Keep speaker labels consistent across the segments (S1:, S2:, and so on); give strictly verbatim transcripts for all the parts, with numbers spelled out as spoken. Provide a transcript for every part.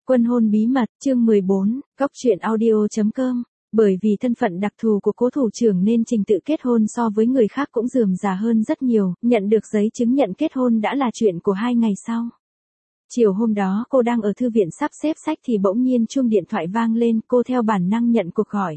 S1: Quân hôn bí mật, chương mười bốn, Cóc truyện audio chấm com. Bởi vì thân phận đặc thù của cố thủ trưởng nên trình tự kết hôn so với người khác cũng rườm rà hơn rất nhiều, nhận được giấy chứng nhận kết hôn đã là chuyện của hai ngày sau. Chiều hôm đó cô đang ở thư viện sắp xếp sách thì bỗng nhiên chuông điện thoại vang lên, cô theo bản năng nhận cuộc gọi.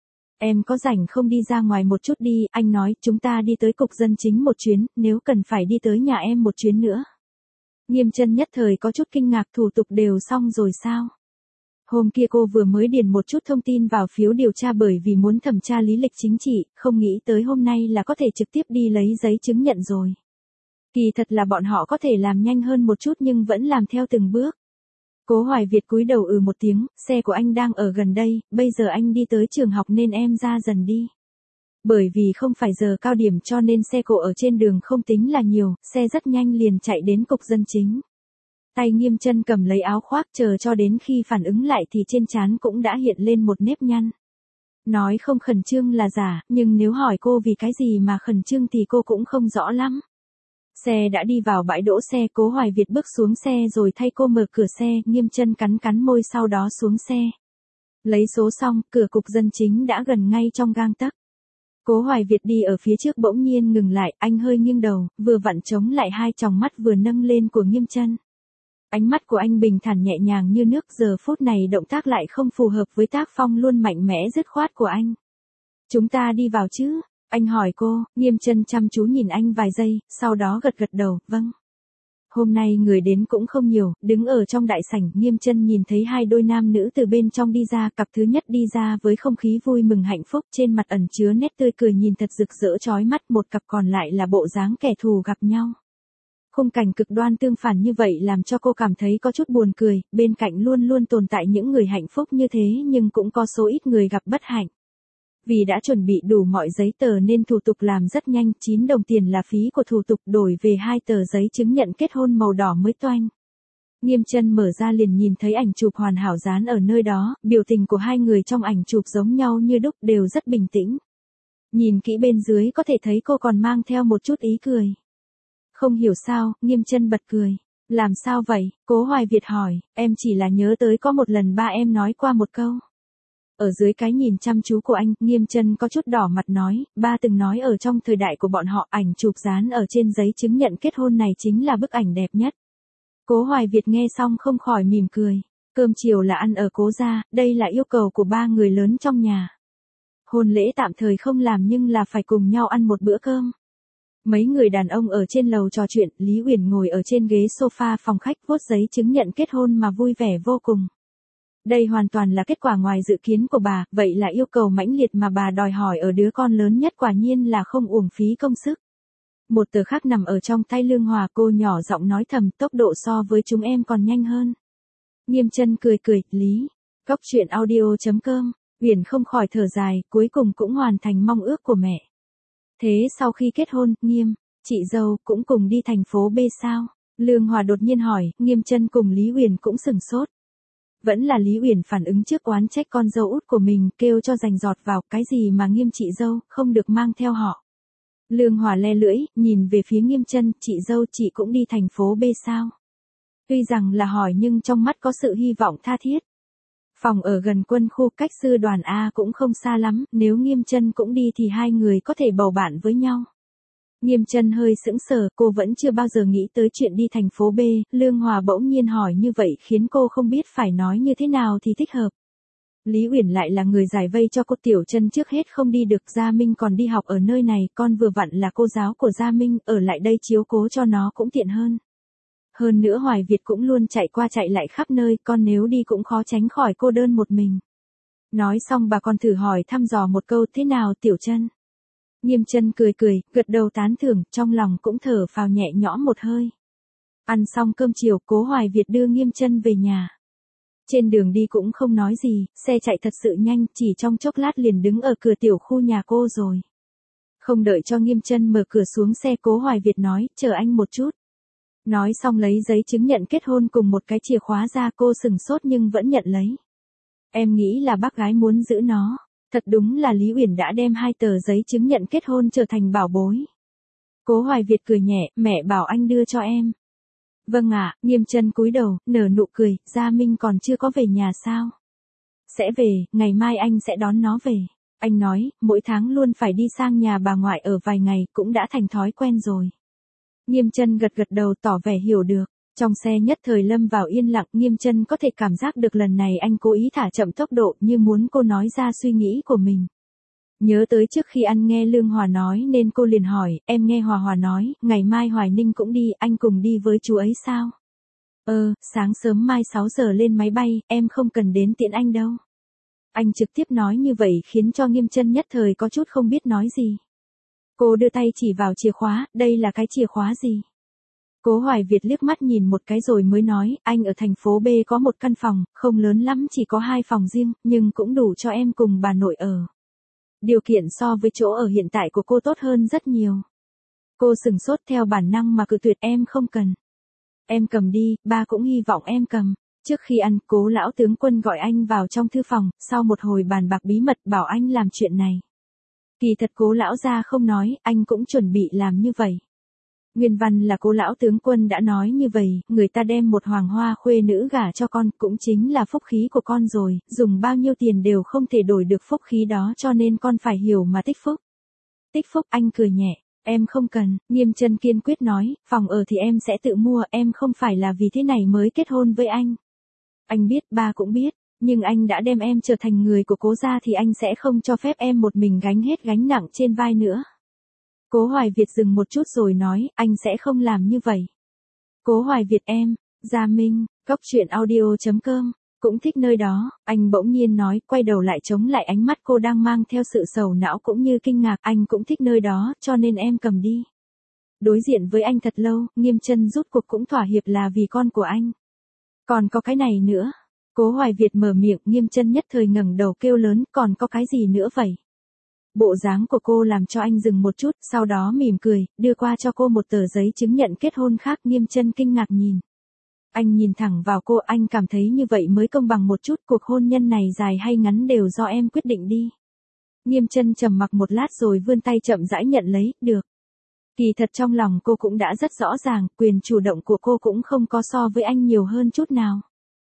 S1: Em có rảnh không đi ra ngoài một chút đi, anh nói chúng ta đi tới cục dân chính một chuyến, nếu cần phải đi tới nhà em một chuyến nữa. Nghiêm Chân nhất thời có chút kinh ngạc, thủ tục đều xong rồi sao? Hôm kia cô vừa mới điền một chút thông tin vào phiếu điều tra bởi vì muốn thẩm tra lý lịch chính trị, không nghĩ tới hôm nay là có thể trực tiếp đi lấy giấy chứng nhận rồi. Kỳ thật là bọn họ có thể làm nhanh hơn một chút nhưng vẫn làm theo từng bước. Cố Hoài Việt cúi đầu ừ một tiếng, xe của anh đang ở gần đây, bây giờ anh đi tới trường học nên em ra dần đi. Bởi vì không phải giờ cao điểm cho nên xe cộ ở trên đường không tính là nhiều, xe rất nhanh liền chạy đến cục dân chính. Tay Nghiêm Chân cầm lấy áo khoác chờ cho đến khi phản ứng lại thì trên trán cũng đã hiện lên một nếp nhăn. Nói không khẩn trương là giả, nhưng nếu hỏi cô vì cái gì mà khẩn trương thì cô cũng không rõ lắm. Xe đã đi vào bãi đỗ xe, Cố Hoài Việt bước xuống xe rồi thay cô mở cửa xe, Nghiêm Chân cắn cắn môi sau đó xuống xe. Lấy số xong, cửa cục dân chính đã gần ngay trong gang tấc. Cố Hoài Việt đi ở phía trước bỗng nhiên ngừng lại, anh hơi nghiêng đầu, vừa vặn chống lại hai tròng mắt vừa nâng lên của Nghiêm Chân. Ánh mắt của anh bình thản nhẹ nhàng như nước, giờ phút này động tác lại không phù hợp với tác phong luôn mạnh mẽ dứt khoát của anh. Chúng ta đi vào chứ? Anh hỏi cô, Nghiêm Chân chăm chú nhìn anh vài giây, sau đó gật gật đầu, vâng. Hôm nay người đến cũng không nhiều, đứng ở trong đại sảnh, Nghiêm Chân nhìn thấy hai đôi nam nữ từ bên trong đi ra, cặp thứ nhất đi ra với không khí vui mừng hạnh phúc, trên mặt ẩn chứa nét tươi cười nhìn thật rực rỡ chói mắt, một cặp còn lại là bộ dáng kẻ thù gặp nhau. Khung cảnh cực đoan tương phản như vậy làm cho cô cảm thấy có chút buồn cười, bên cạnh luôn luôn tồn tại những người hạnh phúc như thế nhưng cũng có số ít người gặp bất hạnh. Vì đã chuẩn bị đủ mọi giấy tờ nên thủ tục làm rất nhanh, chín đồng tiền là phí của thủ tục, đổi về hai tờ giấy chứng nhận kết hôn màu đỏ mới toanh. Nghiêm Chân mở ra liền nhìn thấy ảnh chụp hoàn hảo dán ở nơi đó, biểu tình của hai người trong ảnh chụp giống nhau như đúc, đều rất bình tĩnh. Nhìn kỹ bên dưới có thể thấy cô còn mang theo một chút ý cười. Không hiểu sao, Nghiêm Chân bật cười. Làm sao vậy? Cố Hoài Việt hỏi, em chỉ là nhớ tới có một lần ba em nói qua một câu. Ở dưới cái nhìn chăm chú của anh, Nghiêm Chân có chút đỏ mặt nói, ba từng nói ở trong thời đại của bọn họ ảnh chụp dán ở trên giấy chứng nhận kết hôn này chính là bức ảnh đẹp nhất. Cố Hoài Việt nghe xong không khỏi mỉm cười. Cơm chiều là ăn ở Cố gia, đây là yêu cầu của ba người lớn trong nhà. Hôn lễ tạm thời không làm nhưng là phải cùng nhau ăn một bữa cơm. Mấy người đàn ông ở trên lầu trò chuyện, Lý Uyển ngồi ở trên ghế sofa phòng khách vuốt giấy chứng nhận kết hôn mà vui vẻ vô cùng. Đây hoàn toàn là kết quả ngoài dự kiến của bà, vậy là yêu cầu mãnh liệt mà bà đòi hỏi ở đứa con lớn nhất, quả nhiên là không uổng phí công sức. Một tờ khác nằm ở trong tay Lương Hòa, cô nhỏ giọng nói thầm, tốc độ so với chúng em còn nhanh hơn. Nghiêm Chân cười cười, Lý. Cóc truyện audio chấm com. Uyển không khỏi thở dài, cuối cùng cũng hoàn thành mong ước của mẹ. Thế sau khi kết hôn, Nghiêm, chị dâu cũng cùng đi thành phố B sao? Lương Hòa đột nhiên hỏi, Nghiêm Chân cùng Lý Uyển cũng sửng sốt. Vẫn là Lý Uyển phản ứng trước, oán trách con dâu út của mình, kêu cho rành giọt vào, cái gì mà Nghiêm chị dâu, không được mang theo họ. Lương Hòa le lưỡi, nhìn về phía Nghiêm Chân, chị dâu chị cũng đi thành phố B sao? Tuy rằng là hỏi nhưng trong mắt có sự hy vọng tha thiết. Phòng ở gần quân khu, cách sư đoàn A cũng không xa lắm, nếu Nghiêm Chân cũng đi thì hai người có thể bầu bạn với nhau. Nghiêm Chân hơi sững sờ, cô vẫn chưa bao giờ nghĩ tới chuyện đi thành phố B, Lương Hòa bỗng nhiên hỏi như vậy khiến cô không biết phải nói như thế nào thì thích hợp. Lý Uyển lại là người giải vây cho cô, Tiểu Chân trước hết không đi được, Gia Minh còn đi học ở nơi này, con vừa vặn là cô giáo của Gia Minh, ở lại đây chiếu cố cho nó cũng tiện hơn. Hơn nữa Hoài Việt cũng luôn chạy qua chạy lại khắp nơi, con nếu đi cũng khó tránh khỏi cô đơn một mình. Nói xong bà còn thử hỏi thăm dò một câu, thế nào Tiểu Chân? Nghiêm Chân cười cười, gật đầu tán thưởng, trong lòng cũng thở phào nhẹ nhõm một hơi. Ăn xong cơm chiều, Cố Hoài Việt đưa Nghiêm Chân về nhà. Trên đường đi cũng không nói gì, xe chạy thật sự nhanh, chỉ trong chốc lát liền đứng ở cửa tiểu khu nhà cô rồi. Không đợi cho Nghiêm Chân mở cửa xuống xe, Cố Hoài Việt nói, chờ anh một chút. Nói xong lấy giấy chứng nhận kết hôn cùng một cái chìa khóa ra, cô sừng sốt nhưng vẫn nhận lấy. Em nghĩ là bác gái muốn giữ nó. Thật đúng là Lý Uyển đã đem hai tờ giấy chứng nhận kết hôn trở thành bảo bối. Cố Hoài Việt cười nhẹ, mẹ bảo anh đưa cho em. Vâng ạ, Nghiêm Chân cúi đầu, nở nụ cười, Gia Minh còn chưa có về nhà sao? Sẽ về, ngày mai anh sẽ đón nó về. Anh nói, mỗi tháng luôn phải đi sang nhà bà ngoại ở vài ngày, cũng đã thành thói quen rồi. Nghiêm Chân gật gật đầu tỏ vẻ hiểu được. Trong xe nhất thời lâm vào yên lặng, Nghiêm Chân có thể cảm giác được lần này anh cố ý thả chậm tốc độ như muốn cô nói ra suy nghĩ của mình. Nhớ tới trước khi ăn nghe Lương Hòa nói nên cô liền hỏi, em nghe Hòa Hòa nói, ngày mai Hoài Ninh cũng đi, anh cùng đi với chú ấy sao? Ờ, sáng sớm mai sáu giờ lên máy bay, em không cần đến tiễn anh đâu. Anh trực tiếp nói như vậy khiến cho Nghiêm Chân nhất thời có chút không biết nói gì. Cô đưa tay chỉ vào chìa khóa, đây là cái chìa khóa gì? Cố Hoài Việt liếc mắt nhìn một cái rồi mới nói, anh ở thành phố B có một căn phòng, không lớn lắm chỉ có hai phòng riêng, nhưng cũng đủ cho em cùng bà nội ở. Điều kiện so với chỗ ở hiện tại của cô tốt hơn rất nhiều. Cô sừng sốt theo bản năng mà cự tuyệt, em không cần. Em cầm đi, ba cũng hy vọng em cầm. Trước khi ăn, Cố lão tướng quân gọi anh vào trong thư phòng, sau một hồi bàn bạc bí mật bảo anh làm chuyện này. Kỳ thật Cố lão gia không nói, anh cũng chuẩn bị làm như vậy. Nguyên văn là Cố lão tướng quân đã nói như vậy, người ta đem một hoàng hoa khuê nữ gả cho con, cũng chính là phúc khí của con rồi, dùng bao nhiêu tiền đều không thể đổi được phúc khí đó, cho nên con phải hiểu mà tích phúc. Tích phúc, anh cười nhẹ, em không cần. Nghiêm Chân kiên quyết nói, phòng ở thì em sẽ tự mua, em không phải là vì thế này mới kết hôn với anh. Anh biết, ba cũng biết, nhưng anh đã đem em trở thành người của Cố gia thì anh sẽ không cho phép em một mình gánh hết gánh nặng trên vai nữa. Cố Hoài Việt dừng một chút rồi nói, anh sẽ không làm như vậy. Cố Hoài Việt em, Gia Minh, Cốc Truyện Audio chấm com, cũng thích nơi đó, anh bỗng nhiên nói, quay đầu lại chống lại ánh mắt cô đang mang theo sự sầu não cũng như kinh ngạc, anh cũng thích nơi đó, cho nên em cầm đi. Đối diện với anh thật lâu, Nghiêm Chân rút cuộc cũng thỏa hiệp là vì con của anh. Còn có cái này nữa. Cố Hoài Việt mở miệng, Nghiêm Chân nhất thời ngẩng đầu kêu lớn, còn có cái gì nữa vậy? Bộ dáng của cô làm cho anh dừng một chút, sau đó mỉm cười, đưa qua cho cô một tờ giấy chứng nhận kết hôn khác. Nghiêm Chân kinh ngạc nhìn. Anh nhìn thẳng vào cô, anh cảm thấy như vậy mới công bằng một chút, cuộc hôn nhân này dài hay ngắn đều do em quyết định đi. Nghiêm Chân trầm mặc một lát rồi vươn tay chậm rãi nhận lấy, được. Kỳ thật trong lòng cô cũng đã rất rõ ràng, quyền chủ động của cô cũng không có so với anh nhiều hơn chút nào.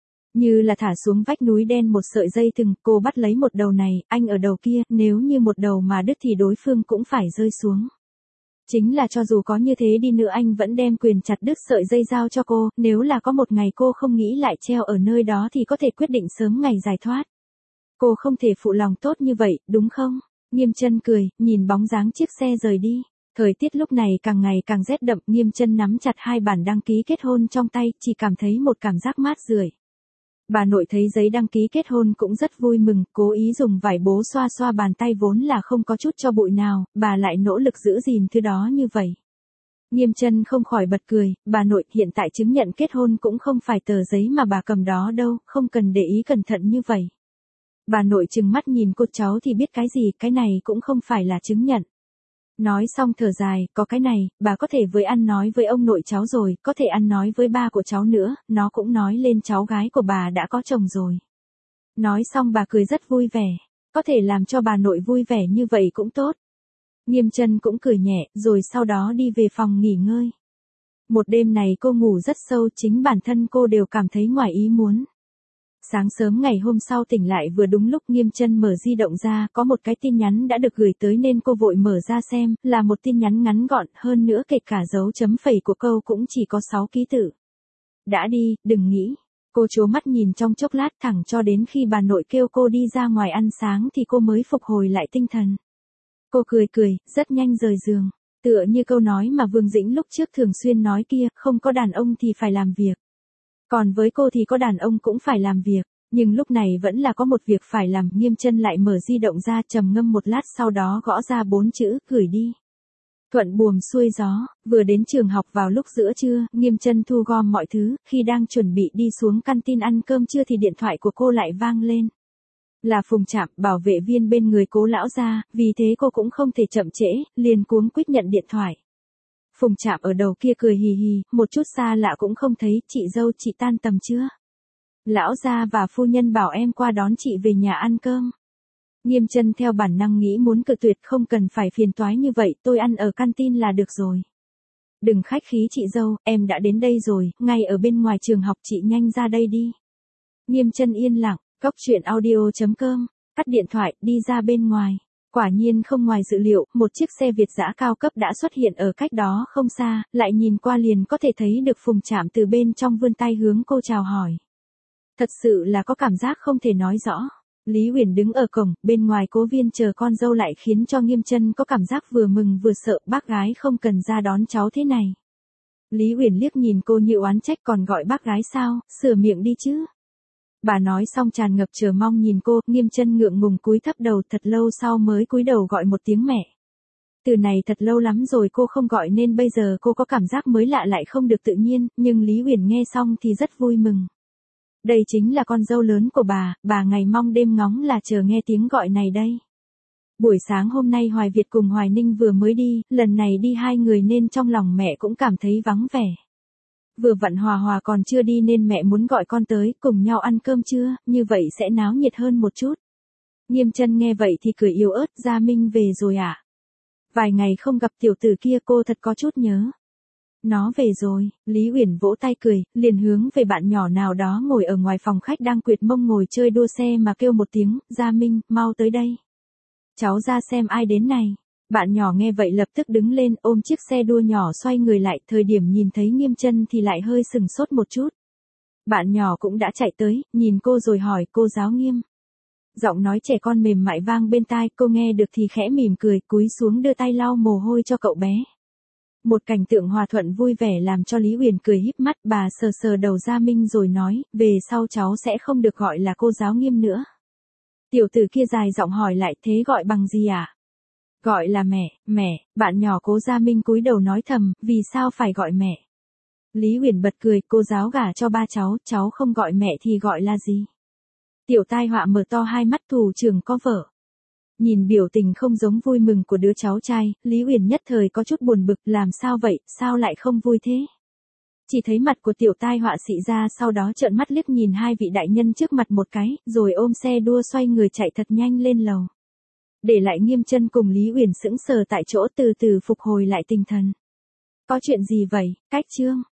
S1: Như là thả xuống vách núi đen một sợi dây thừng, cô bắt lấy một đầu này, anh ở đầu kia, nếu như một đầu mà đứt thì đối phương cũng phải rơi xuống. Chính là cho dù có như thế đi nữa anh vẫn đem quyền chặt đứt sợi dây giao cho cô, nếu là có một ngày cô không nghĩ lại treo ở nơi đó thì có thể quyết định sớm ngày giải thoát. Cô không thể phụ lòng tốt như vậy, đúng không? Nghiêm Chân cười, nhìn bóng dáng chiếc xe rời đi. Thời tiết lúc này càng ngày càng rét đậm, Nghiêm Chân nắm chặt hai bản đăng ký kết hôn trong tay, chỉ cảm thấy một cảm giác mát rượi. Bà nội thấy giấy đăng ký kết hôn cũng rất vui mừng, cố ý dùng vải bố xoa xoa bàn tay vốn là không có chút cho bụi nào, bà lại nỗ lực giữ gìn thứ đó như vậy. Nghiêm Chân không khỏi bật cười, bà nội, hiện tại chứng nhận kết hôn cũng không phải tờ giấy mà bà cầm đó đâu, không cần để ý cẩn thận như vậy. Bà nội trừng mắt nhìn cô, cháu thì biết cái gì, cái này cũng không phải là chứng nhận. Nói xong thở dài, có cái này, bà có thể với ăn nói với ông nội cháu rồi, có thể ăn nói với ba của cháu nữa, nó cũng nói lên cháu gái của bà đã có chồng rồi. Nói xong bà cười rất vui vẻ, có thể làm cho bà nội vui vẻ như vậy cũng tốt. Nghiêm Chân cũng cười nhẹ, rồi sau đó đi về phòng nghỉ ngơi. Một đêm này cô ngủ rất sâu, chính bản thân cô đều cảm thấy ngoài ý muốn. Sáng sớm ngày hôm sau tỉnh lại vừa đúng lúc Nghiêm Chân mở di động ra, có một cái tin nhắn đã được gửi tới nên cô vội mở ra xem, là một tin nhắn ngắn gọn, hơn nữa kể cả dấu chấm phẩy của câu cũng chỉ có sáu ký tự. Đã đi, đừng nghĩ. Cô trố mắt nhìn trong chốc lát thẳng cho đến khi bà nội kêu cô đi ra ngoài ăn sáng thì cô mới phục hồi lại tinh thần. Cô cười cười, rất nhanh rời giường. Tựa như câu nói mà Vương Dĩnh lúc trước thường xuyên nói kia, không có đàn ông thì phải làm việc. Còn với cô thì có đàn ông cũng phải làm việc, nhưng lúc này vẫn là có một việc phải làm. Nghiêm Chân lại mở di động ra trầm ngâm một lát sau đó gõ ra bốn chữ, gửi đi. Thuận buồm xuôi gió, vừa đến trường học vào lúc giữa trưa, Nghiêm Chân thu gom mọi thứ, khi đang chuẩn bị đi xuống canteen ăn cơm trưa thì điện thoại của cô lại vang lên. Là Phùng Trạm, bảo vệ viên bên người Cố lão gia, vì thế cô cũng không thể chậm trễ, liền cuống quýt nhận điện thoại. Phùng Trạm ở đầu kia cười hì hì, một chút xa lạ cũng không thấy, chị dâu chị tan tầm chưa? Lão gia và phu nhân bảo em qua đón chị về nhà ăn cơm. Nghiêm Chân theo bản năng nghĩ muốn cự tuyệt, không cần phải phiền toái như vậy, tôi ăn ở canteen là được rồi. Đừng khách khí chị dâu, em đã đến đây rồi, ngay ở bên ngoài trường học, chị nhanh ra đây đi. Nghiêm Chân yên lặng, cốc truyện audio chấm com, cắt điện thoại, đi ra bên ngoài. Quả nhiên không ngoài dự liệu, một chiếc xe Việt dã cao cấp đã xuất hiện ở cách đó không xa, lại nhìn qua liền có thể thấy được Phùng Trạm từ bên trong vươn tay hướng cô chào hỏi. Thật sự là có cảm giác không thể nói rõ. Lý Uyển đứng ở cổng, bên ngoài Cố Viên chờ con dâu lại khiến cho Nghiêm Chân có cảm giác vừa mừng vừa sợ, bác gái không cần ra đón cháu thế này. Lý Uyển liếc nhìn cô như oán trách, còn gọi bác gái sao, sửa miệng đi chứ. Bà nói xong tràn ngập chờ mong nhìn cô, Nghiêm Chân ngượng ngùng cúi thấp đầu, thật lâu sau mới cúi đầu gọi một tiếng mẹ. Từ này thật lâu lắm rồi cô không gọi nên bây giờ cô có cảm giác mới lạ lại không được tự nhiên, nhưng Lý Uyển nghe xong thì rất vui mừng. Đây chính là con dâu lớn của bà, bà ngày mong đêm ngóng là chờ nghe tiếng gọi này đây. Buổi sáng hôm nay Hoài Việt cùng Hoài Ninh vừa mới đi, lần này đi hai người nên trong lòng mẹ cũng cảm thấy vắng vẻ. Vừa vặn Hòa Hòa còn chưa đi nên mẹ muốn gọi con tới, cùng nhau ăn cơm trưa, như vậy sẽ náo nhiệt hơn một chút. Nghiêm Chân nghe vậy thì cười yếu ớt, Gia Minh về rồi à? Vài ngày không gặp tiểu tử kia cô thật có chút nhớ. Nó về rồi, Lý Uyển vỗ tay cười, liền hướng về bạn nhỏ nào đó ngồi ở ngoài phòng khách đang quệt mông ngồi chơi đua xe mà kêu một tiếng, Gia Minh, mau tới đây. Cháu ra xem ai đến này. Bạn nhỏ nghe vậy lập tức đứng lên ôm chiếc xe đua nhỏ xoay người lại, thời điểm nhìn thấy Nghiêm Chân thì lại hơi sừng sốt một chút. Bạn nhỏ cũng đã chạy tới, nhìn cô rồi hỏi, cô giáo Nghiêm. Giọng nói trẻ con mềm mại vang bên tai, cô nghe được thì khẽ mỉm cười, cúi xuống đưa tay lau mồ hôi cho cậu bé. Một cảnh tượng hòa thuận vui vẻ làm cho Lý Uyển cười híp mắt, bà sờ sờ đầu Gia Minh rồi nói, về sau cháu sẽ không được gọi là cô giáo Nghiêm nữa. Tiểu tử kia dài giọng hỏi lại, thế gọi bằng gì à? Gọi là mẹ, mẹ, bạn nhỏ Cố Gia Minh cúi đầu nói thầm, vì sao phải gọi mẹ? Lý Uyển bật cười, cô giáo gả cho ba cháu, cháu không gọi mẹ thì gọi là gì? Tiểu tai họa mở to hai mắt, thủ trưởng có vợ. Nhìn biểu tình không giống vui mừng của đứa cháu trai, Lý Uyển nhất thời có chút buồn bực, làm sao vậy, sao lại không vui thế? Chỉ thấy mặt của tiểu tai họa xị ra, sau đó trợn mắt liếc nhìn hai vị đại nhân trước mặt một cái, rồi ôm xe đua xoay người chạy thật nhanh lên lầu. Để lại Nghiêm Chân cùng Lý Uyển sững sờ tại chỗ, từ từ phục hồi lại tinh thần. Có chuyện gì vậy, Cách Trương?